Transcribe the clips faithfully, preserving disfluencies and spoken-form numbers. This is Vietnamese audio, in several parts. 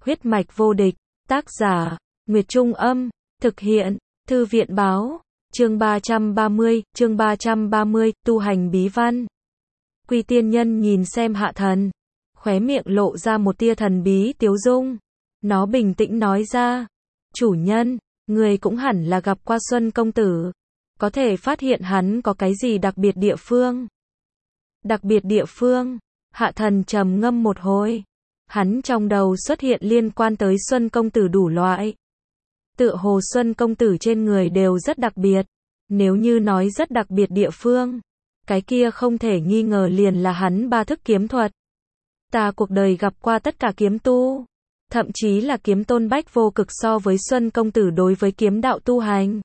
Huyết mạch vô địch, tác giả, Nguyệt Trung Âm, thực hiện, Thư viện Báo, chương ba trăm ba mươi, chương ba trăm ba mươi, tu hành bí văn. Quy Tiên Nhân nhìn xem Hạ Thần, khóe miệng lộ ra một tia thần bí tiếu dung. Nó bình tĩnh nói ra, chủ nhân, người cũng hẳn là gặp qua Xuân Công Tử, có thể phát hiện hắn có cái gì đặc biệt địa phương. Đặc biệt địa phương, Hạ Thần trầm ngâm một hồi. Hắn trong đầu xuất hiện liên quan tới Xuân Công Tử đủ loại. Tựa hồ Xuân Công Tử trên người đều rất đặc biệt. Nếu như nói rất đặc biệt địa phương, cái kia không thể nghi ngờ liền là hắn ba thức kiếm thuật. Ta cuộc đời gặp qua tất cả kiếm tu, thậm chí là kiếm tôn bách vô cực so với Xuân Công Tử đối với kiếm đạo tu hành,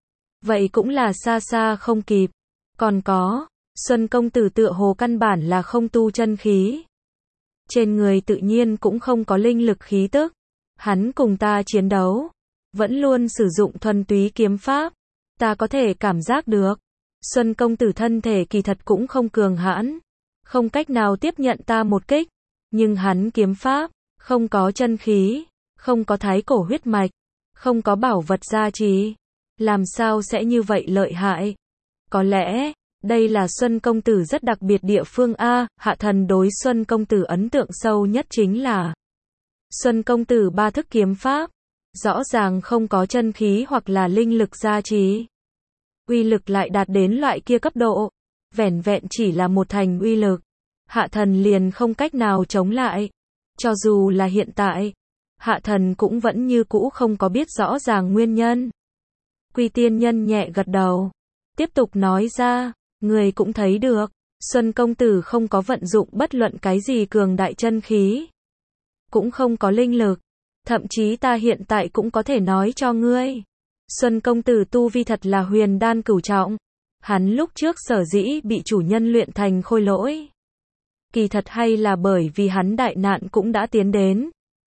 vậy cũng là xa xa không kịp. Còn có, Xuân Công Tử tựa hồ căn bản là không tu chân khí. Trên người tự nhiên cũng không có linh lực khí tức. Hắn cùng ta chiến đấu, vẫn luôn sử dụng thuần túy kiếm pháp. Ta có thể cảm giác được, Xuân Công Tử thân thể kỳ thật cũng không cường hãn, không cách nào tiếp nhận ta một kích. Nhưng hắn kiếm pháp, không có chân khí, không có thái cổ huyết mạch, không có bảo vật gia trì. Làm sao sẽ như vậy lợi hại? Có lẽ, đây là Xuân Công Tử rất đặc biệt địa phương A. Hạ Thần đối Xuân Công Tử ấn tượng sâu nhất chính là Xuân Công Tử ba thức kiếm pháp, rõ ràng không có chân khí hoặc là linh lực gia trì. Uy lực lại đạt đến loại kia cấp độ, vẻn vẹn chỉ là một thành uy lực, Hạ Thần liền không cách nào chống lại. Cho dù là hiện tại, Hạ Thần cũng vẫn như cũ không có biết rõ ràng nguyên nhân. Quy Tiên Nhân nhẹ gật đầu, tiếp tục nói ra, người cũng thấy được, Xuân Công Tử không có vận dụng bất luận cái gì cường đại chân khí, cũng không có linh lực, thậm chí ta hiện tại cũng có thể nói cho ngươi, Xuân Công Tử tu vi thật là huyền đan cửu trọng. Hắn lúc trước sở dĩ bị chủ nhân luyện thành khôi lỗi, kỳ thật hay là bởi vì hắn đại nạn cũng đã tiến đến.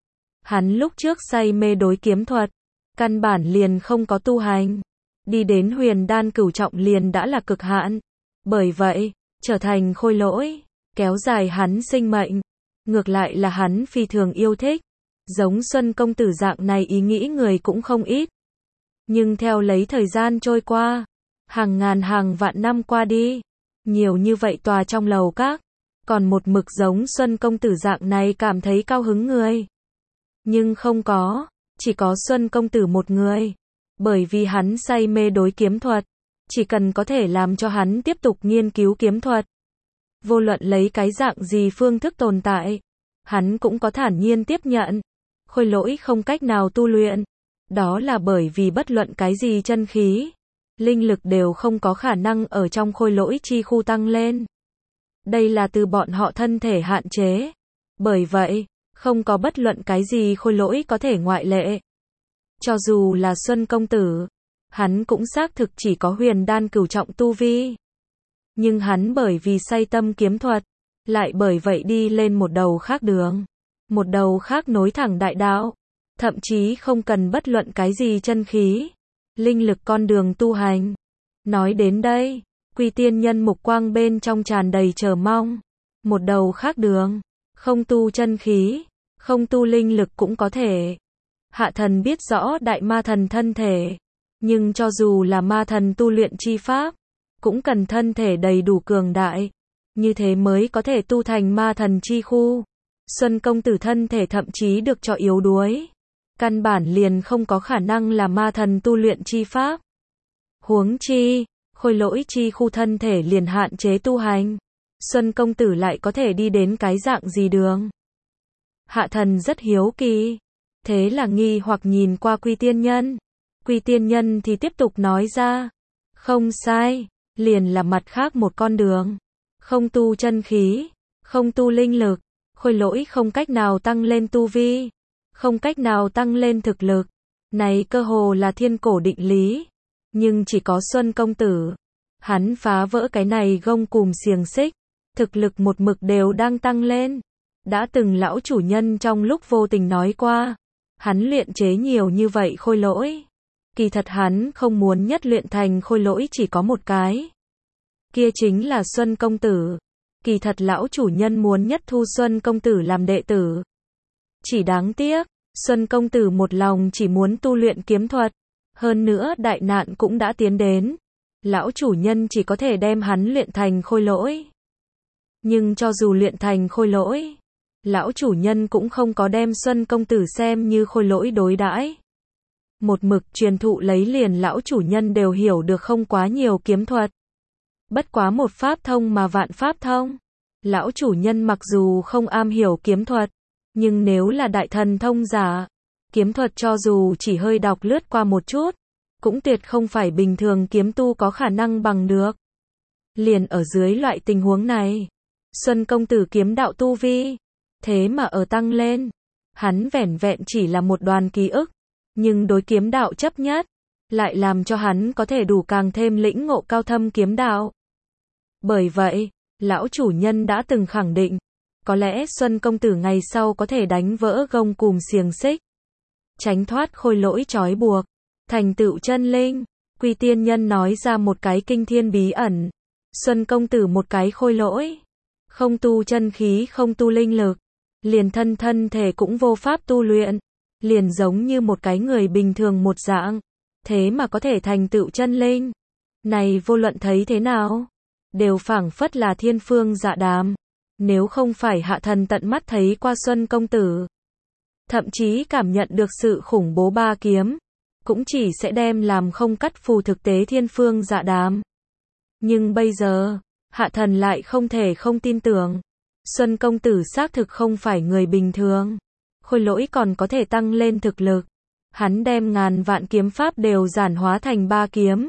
Hắn lúc trước say mê đối kiếm thuật, căn bản liền không có tu hành, đi đến huyền đan cửu trọng liền đã là cực hạn. Bởi vậy, trở thành khôi lỗi, kéo dài hắn sinh mệnh, ngược lại là hắn phi thường yêu thích. Giống Xuân Công Tử dạng này ý nghĩ người cũng không ít. Nhưng theo lấy thời gian trôi qua, hàng ngàn hàng vạn năm qua đi, nhiều như vậy tòa trong lầu các, còn một mực giống Xuân Công Tử dạng này cảm thấy cao hứng người. Nhưng không có, chỉ có Xuân Công Tử một người. Bởi vì hắn say mê đối kiếm thuật, chỉ cần có thể làm cho hắn tiếp tục nghiên cứu kiếm thuật, vô luận lấy cái dạng gì phương thức tồn tại, hắn cũng có thản nhiên tiếp nhận. Khôi lỗi không cách nào tu luyện, đó là bởi vì bất luận cái gì chân khí, linh lực đều không có khả năng ở trong khôi lỗi chi khu tăng lên. Đây là từ bọn họ thân thể hạn chế. Bởi vậy, không có bất luận cái gì khôi lỗi có thể ngoại lệ. Cho dù là Xuân Công Tử, hắn cũng xác thực chỉ có huyền đan cửu trọng tu vi. Nhưng hắn bởi vì say tâm kiếm thuật, lại bởi vậy đi lên một đầu khác đường. Một đầu khác nối thẳng đại đạo. Thậm chí không cần bất luận cái gì chân khí, linh lực con đường tu hành. Nói đến đây, Quy Tiên Nhân mục quang bên trong tràn đầy chờ mong. Một đầu khác đường, không tu chân khí, không tu linh lực cũng có thể. Hạ Thần biết rõ đại ma thần thân thể, nhưng cho dù là ma thần tu luyện chi pháp, cũng cần thân thể đầy đủ cường đại, như thế mới có thể tu thành ma thần chi khu. Xuân Công Tử thân thể thậm chí được cho yếu đuối, căn bản liền không có khả năng là ma thần tu luyện chi pháp. Huống chi, khôi lỗi chi khu thân thể liền hạn chế tu hành, Xuân Công Tử lại có thể đi đến cái dạng gì đường? Hạ Thần rất hiếu kỳ, thế là nghi hoặc nhìn qua Quy Tiên Nhân. Quy Tiên Nhân thì tiếp tục nói ra, không sai, liền là mặt khác một con đường, không tu chân khí, không tu linh lực, khôi lỗi không cách nào tăng lên tu vi, không cách nào tăng lên thực lực. Này cơ hồ là thiên cổ định lý. Nhưng chỉ có Xuân Công Tử, hắn phá vỡ cái này gông cùm xiềng xích, thực lực một mực đều đang tăng lên. Đã từng lão chủ nhân trong lúc vô tình nói qua, hắn luyện chế nhiều như vậy khôi lỗi, kỳ thật hắn không muốn nhất luyện thành khôi lỗi chỉ có một cái, kia chính là Xuân Công Tử. Kỳ thật lão chủ nhân muốn nhất thu Xuân Công Tử làm đệ tử. Chỉ đáng tiếc, Xuân công tử một lòng chỉ muốn tu luyện kiếm thuật, hơn nữa đại nạn cũng đã tiến đến, lão chủ nhân chỉ có thể đem hắn luyện thành khôi lỗi. Nhưng cho dù luyện thành khôi lỗi, lão chủ nhân cũng không có đem Xuân công tử xem như khôi lỗi đối đãi. Một mực truyền thụ lấy liền lão chủ nhân đều hiểu được không quá nhiều kiếm thuật. Bất quá một pháp thông mà vạn pháp thông. Lão chủ nhân mặc dù không am hiểu kiếm thuật, nhưng nếu là đại thần thông giả, kiếm thuật cho dù chỉ hơi đọc lướt qua một chút, cũng tuyệt không phải bình thường kiếm tu có khả năng bằng được. Liền ở dưới loại tình huống này, Xuân công tử kiếm đạo tu vi, thế mà ở tăng lên, hắn vẻn vẹn chỉ là một đoàn ký ức, nhưng đối kiếm đạo chấp nhất, lại làm cho hắn có thể đủ càng thêm lĩnh ngộ cao thâm kiếm đạo. Bởi vậy, lão chủ nhân đã từng khẳng định, có lẽ Xuân công tử ngày sau có thể đánh vỡ gông cùm xiềng xích, tránh thoát khôi lỗi trói buộc, thành tựu chân linh. Quy tiên nhân nói ra một cái kinh thiên bí ẩn. Xuân công tử một cái khôi lỗi, không tu chân khí, không tu linh lực, liền thân thân thể cũng vô pháp tu luyện, liền giống như một cái người bình thường một dạng, thế mà có thể thành tựu chân linh. Này vô luận thấy thế nào, đều phảng phất là thiên phương dạ đàm. Nếu không phải hạ thần tận mắt thấy qua Xuân công tử, thậm chí cảm nhận được sự khủng bố ba kiếm, cũng chỉ sẽ đem làm không cắt phù thực tế thiên phương dạ đàm. Nhưng bây giờ, hạ thần lại không thể không tin tưởng. Xuân công tử xác thực không phải người bình thường. Khôi lỗi còn có thể tăng lên thực lực. Hắn đem ngàn vạn kiếm pháp đều giản hóa thành ba kiếm.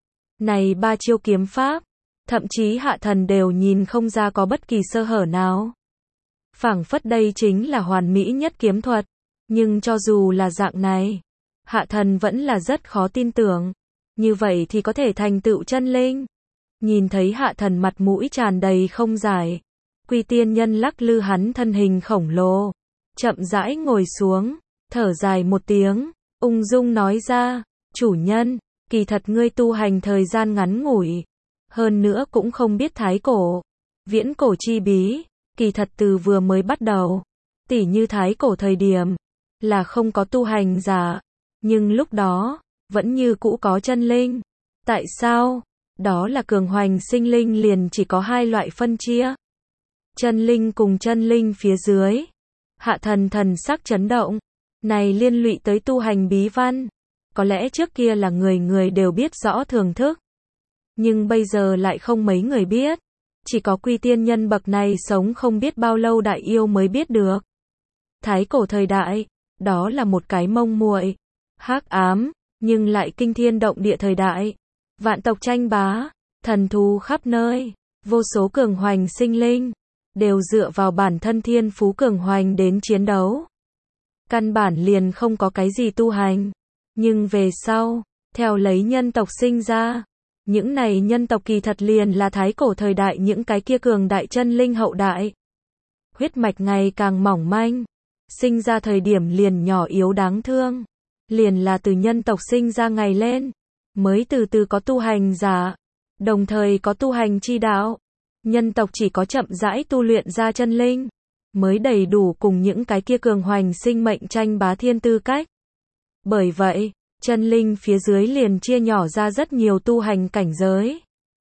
Này ba chiêu kiếm pháp, thậm chí hạ thần đều nhìn không ra có bất kỳ sơ hở nào. Phảng phất đây chính là hoàn mỹ nhất kiếm thuật. Nhưng cho dù là dạng này, hạ thần vẫn là rất khó tin tưởng. Như vậy thì có thể thành tựu chân linh. Nhìn thấy hạ thần mặt mũi tràn đầy không giải, Quy tiên nhân lắc lư hắn thân hình khổng lồ, chậm rãi ngồi xuống, thở dài một tiếng, ung dung nói ra, chủ nhân, kỳ thật ngươi tu hành thời gian ngắn ngủi, hơn nữa cũng không biết thái cổ, viễn cổ chi bí, kỳ thật từ vừa mới bắt đầu, tỉ như thái cổ thời điểm, là không có tu hành giả, nhưng lúc đó, vẫn như cũ có chân linh. Tại sao? Đó là cường hoành sinh linh liền chỉ có hai loại phân chia. Chân linh cùng chân linh phía dưới. Hạ thần thần sắc chấn động. Này liên lụy tới tu hành bí văn. Có lẽ trước kia là người người đều biết rõ thưởng thức. Nhưng bây giờ lại không mấy người biết. Chỉ có quy tiên nhân bậc này sống không biết bao lâu đại yêu mới biết được. Thái cổ thời đại, đó là một cái mông muội, hắc ám, nhưng lại kinh thiên động địa thời đại. Vạn tộc tranh bá, thần thú khắp nơi, vô số cường hoành sinh linh, đều dựa vào bản thân thiên phú cường hoành đến chiến đấu. Căn bản liền không có cái gì tu hành. Nhưng về sau, theo lấy nhân tộc sinh ra, những này nhân tộc kỳ thật liền là thái cổ thời đại những cái kia cường đại chân linh hậu đại. Huyết mạch ngày càng mỏng manh, sinh ra thời điểm liền nhỏ yếu đáng thương, liền là từ nhân tộc sinh ra ngày lên, mới từ từ có tu hành giả, đồng thời có tu hành chi đạo. Nhân tộc chỉ có chậm rãi tu luyện ra chân linh, mới đầy đủ cùng những cái kia cường hoành sinh mệnh tranh bá thiên tư cách. Bởi vậy, chân linh phía dưới liền chia nhỏ ra rất nhiều tu hành cảnh giới.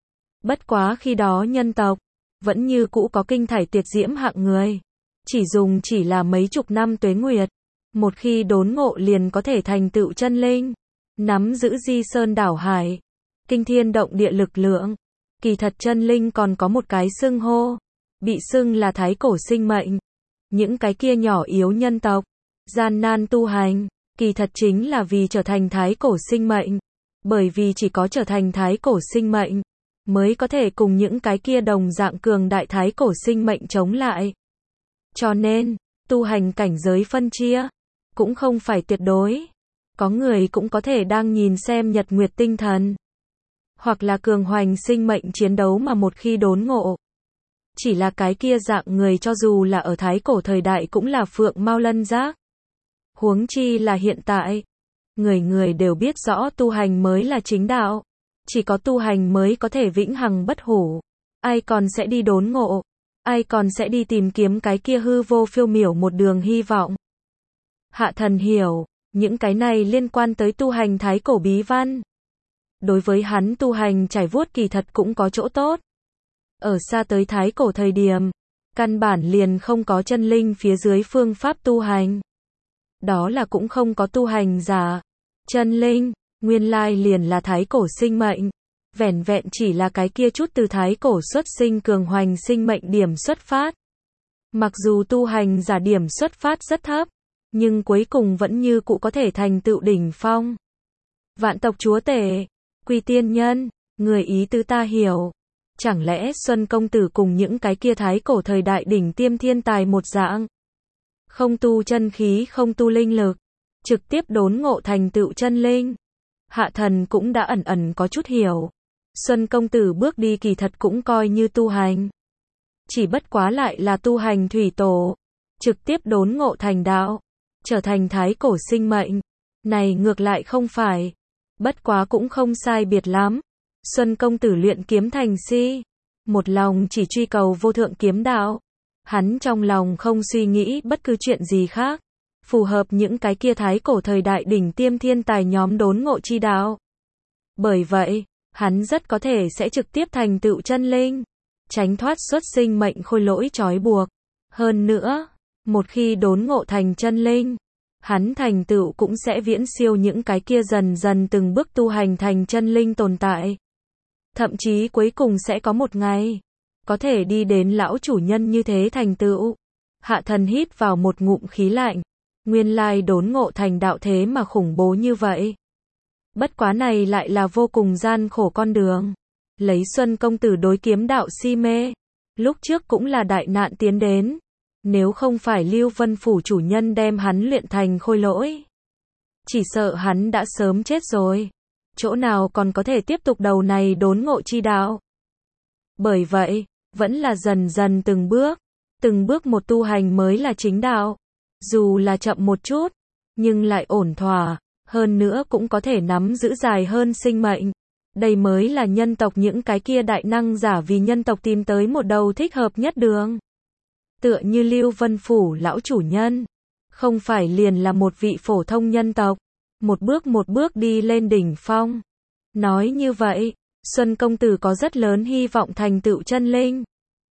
Bất quá khi đó nhân tộc, vẫn như cũ có kinh thải tuyệt diễm hạng người. Chỉ dùng chỉ là mấy chục năm tuế nguyệt, một khi đốn ngộ liền có thể thành tựu chân linh, nắm giữ di sơn đảo hải, kinh thiên động địa lực lượng. Kỳ thật chân linh còn có một cái xưng hô, bị xưng là thái cổ sinh mệnh. Những cái kia nhỏ yếu nhân tộc, gian nan tu hành, kỳ thật chính là vì trở thành thái cổ sinh mệnh. Bởi vì chỉ có trở thành thái cổ sinh mệnh, mới có thể cùng những cái kia đồng dạng cường đại thái cổ sinh mệnh chống lại. Cho nên, tu hành cảnh giới phân chia, cũng không phải tuyệt đối. Có người cũng có thể đang nhìn xem nhật nguyệt tinh thần, hoặc là cường hoành sinh mệnh chiến đấu mà một khi đốn ngộ. Chỉ là cái kia dạng người cho dù là ở thái cổ thời đại cũng là phượng mao lân giác. Huống chi là hiện tại, người người đều biết rõ tu hành mới là chính đạo. Chỉ có tu hành mới có thể vĩnh hằng bất hủ. Ai còn sẽ đi đốn ngộ? Ai còn sẽ đi tìm kiếm cái kia hư vô phiêu miểu một đường hy vọng? Hạ thần hiểu, những cái này liên quan tới tu hành thái cổ bí văn. Đối với hắn tu hành trải vuốt kỳ thật cũng có chỗ tốt. Ở xa tới thái cổ thời điểm, căn bản liền không có chân linh phía dưới phương pháp tu hành. Đó là cũng không có tu hành giả. Chân linh, nguyên lai liền là thái cổ sinh mệnh. Vẻn vẹn chỉ là cái kia chút từ thái cổ xuất sinh cường hoành sinh mệnh điểm xuất phát. Mặc dù tu hành giả điểm xuất phát rất thấp, nhưng cuối cùng vẫn như cụ có thể thành tựu đỉnh phong. Vạn tộc chúa tể, Quy tiên nhân, người ý tứ ta hiểu. Chẳng lẽ Xuân công tử cùng những cái kia thái cổ thời đại đỉnh tiêm thiên tài một dạng? Không tu chân khí, không tu linh lực, trực tiếp đốn ngộ thành tựu chân linh. Hạ thần cũng đã ẩn ẩn có chút hiểu. Xuân công tử bước đi kỳ thật cũng coi như tu hành. Chỉ bất quá lại là tu hành thủy tổ, trực tiếp đốn ngộ thành đạo, trở thành thái cổ sinh mệnh. Này ngược lại không phải. Bất quá cũng không sai biệt lắm. Xuân công tử luyện kiếm thành si, một lòng chỉ truy cầu vô thượng kiếm đạo. Hắn trong lòng không suy nghĩ bất cứ chuyện gì khác, phù hợp những cái kia thái cổ thời đại đỉnh tiêm thiên tài nhóm đốn ngộ chi đạo. Bởi vậy, hắn rất có thể sẽ trực tiếp thành tựu chân linh, tránh thoát xuất sinh mệnh khôi lỗi trói buộc. Hơn nữa, một khi đốn ngộ thành chân linh, hắn thành tựu cũng sẽ viễn siêu những cái kia dần dần từng bước tu hành thành chân linh tồn tại. Thậm chí cuối cùng sẽ có một ngày, có thể đi đến lão chủ nhân như thế thành tựu. Hạ thần hít vào một ngụm khí lạnh. Nguyên lai đốn ngộ thành đạo thế mà khủng bố như vậy. Bất quá này lại là vô cùng gian khổ con đường. Lấy Xuân công tử đối kiếm đạo si mê, lúc trước cũng là đại nạn tiến đến. Nếu không phải Lưu Vân Phủ chủ nhân đem hắn luyện thành khôi lỗi, chỉ sợ hắn đã sớm chết rồi. Chỗ nào còn có thể tiếp tục đầu này đốn ngộ chi đạo. Bởi vậy, vẫn là dần dần từng bước, từng bước một tu hành mới là chính đạo. Dù là chậm một chút, nhưng lại ổn thỏa, hơn nữa cũng có thể nắm giữ dài hơn sinh mệnh. Đây mới là nhân tộc những cái kia đại năng giả vì nhân tộc tìm tới một đầu thích hợp nhất đường. Tựa như Lưu Vân Phủ lão chủ nhân, không phải liền là một vị phổ thông nhân tộc, một bước một bước đi lên đỉnh phong. Nói như vậy, Xuân công tử có rất lớn hy vọng thành tựu chân linh.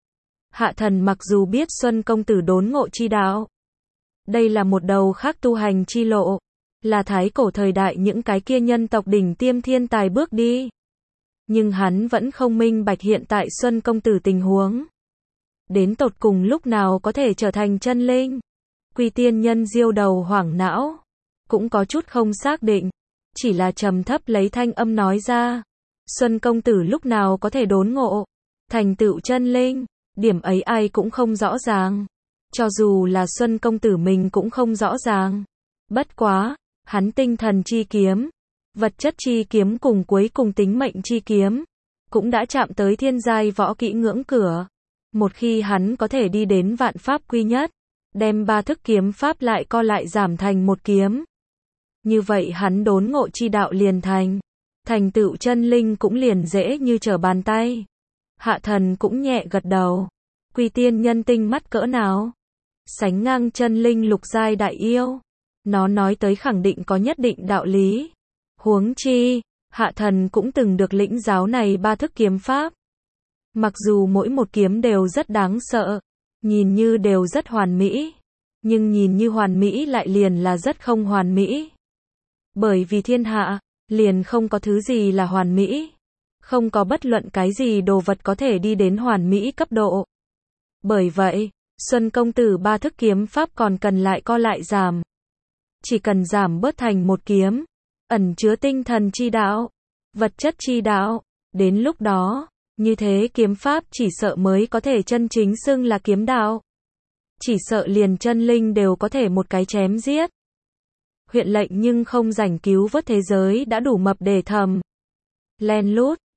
Hạ thần mặc dù biết Xuân công tử đốn ngộ chi đạo, đây là một đầu khác tu hành chi lộ, là thái cổ thời đại những cái kia nhân tộc đỉnh tiêm thiên tài bước đi. Nhưng hắn vẫn không minh bạch hiện tại Xuân công tử tình huống. Đến tột cùng lúc nào có thể trở thành chân linh? Quy tiên nhân diêu đầu hoảng não, cũng có chút không xác định, chỉ là trầm thấp lấy thanh âm nói ra. Xuân công tử lúc nào có thể đốn ngộ thành tựu chân linh, điểm ấy ai cũng không rõ ràng. Cho dù là Xuân công tử mình cũng không rõ ràng. Bất quá, hắn tinh thần chi kiếm, vật chất chi kiếm cùng cuối cùng tính mệnh chi kiếm, cũng đã chạm tới thiên giai võ kỹ ngưỡng cửa. Một khi hắn có thể đi đến vạn pháp quy nhất, đem ba thức kiếm pháp lại co lại giảm thành một kiếm. Như vậy hắn đốn ngộ chi đạo liền thành. Thành tựu chân linh cũng liền dễ như trở bàn tay. Hạ thần cũng nhẹ gật đầu. Quy tiên nhân tinh mắt cỡ nào? Sánh ngang chân linh lục giai đại yêu. Nó nói tới khẳng định có nhất định đạo lý. Huống chi, hạ thần cũng từng được lĩnh giáo này ba thức kiếm pháp. Mặc dù mỗi một kiếm đều rất đáng sợ, nhìn như đều rất hoàn mỹ, nhưng nhìn như hoàn mỹ lại liền là rất không hoàn mỹ. Bởi vì thiên hạ, liền không có thứ gì là hoàn mỹ. Không có bất luận cái gì đồ vật có thể đi đến hoàn mỹ cấp độ. Bởi vậy, Xuân công tử ba thức kiếm pháp còn cần lại co lại giảm. Chỉ cần giảm bớt thành một kiếm, ẩn chứa tinh thần chi đạo, vật chất chi đạo, đến lúc đó, như thế kiếm pháp chỉ sợ mới có thể chân chính xưng là kiếm đạo. Chỉ sợ liền chân linh đều có thể một cái chém giết. Huyện lệnh nhưng không rảnh cứu vớt thế giới đã đủ mập để thầm. Len lút,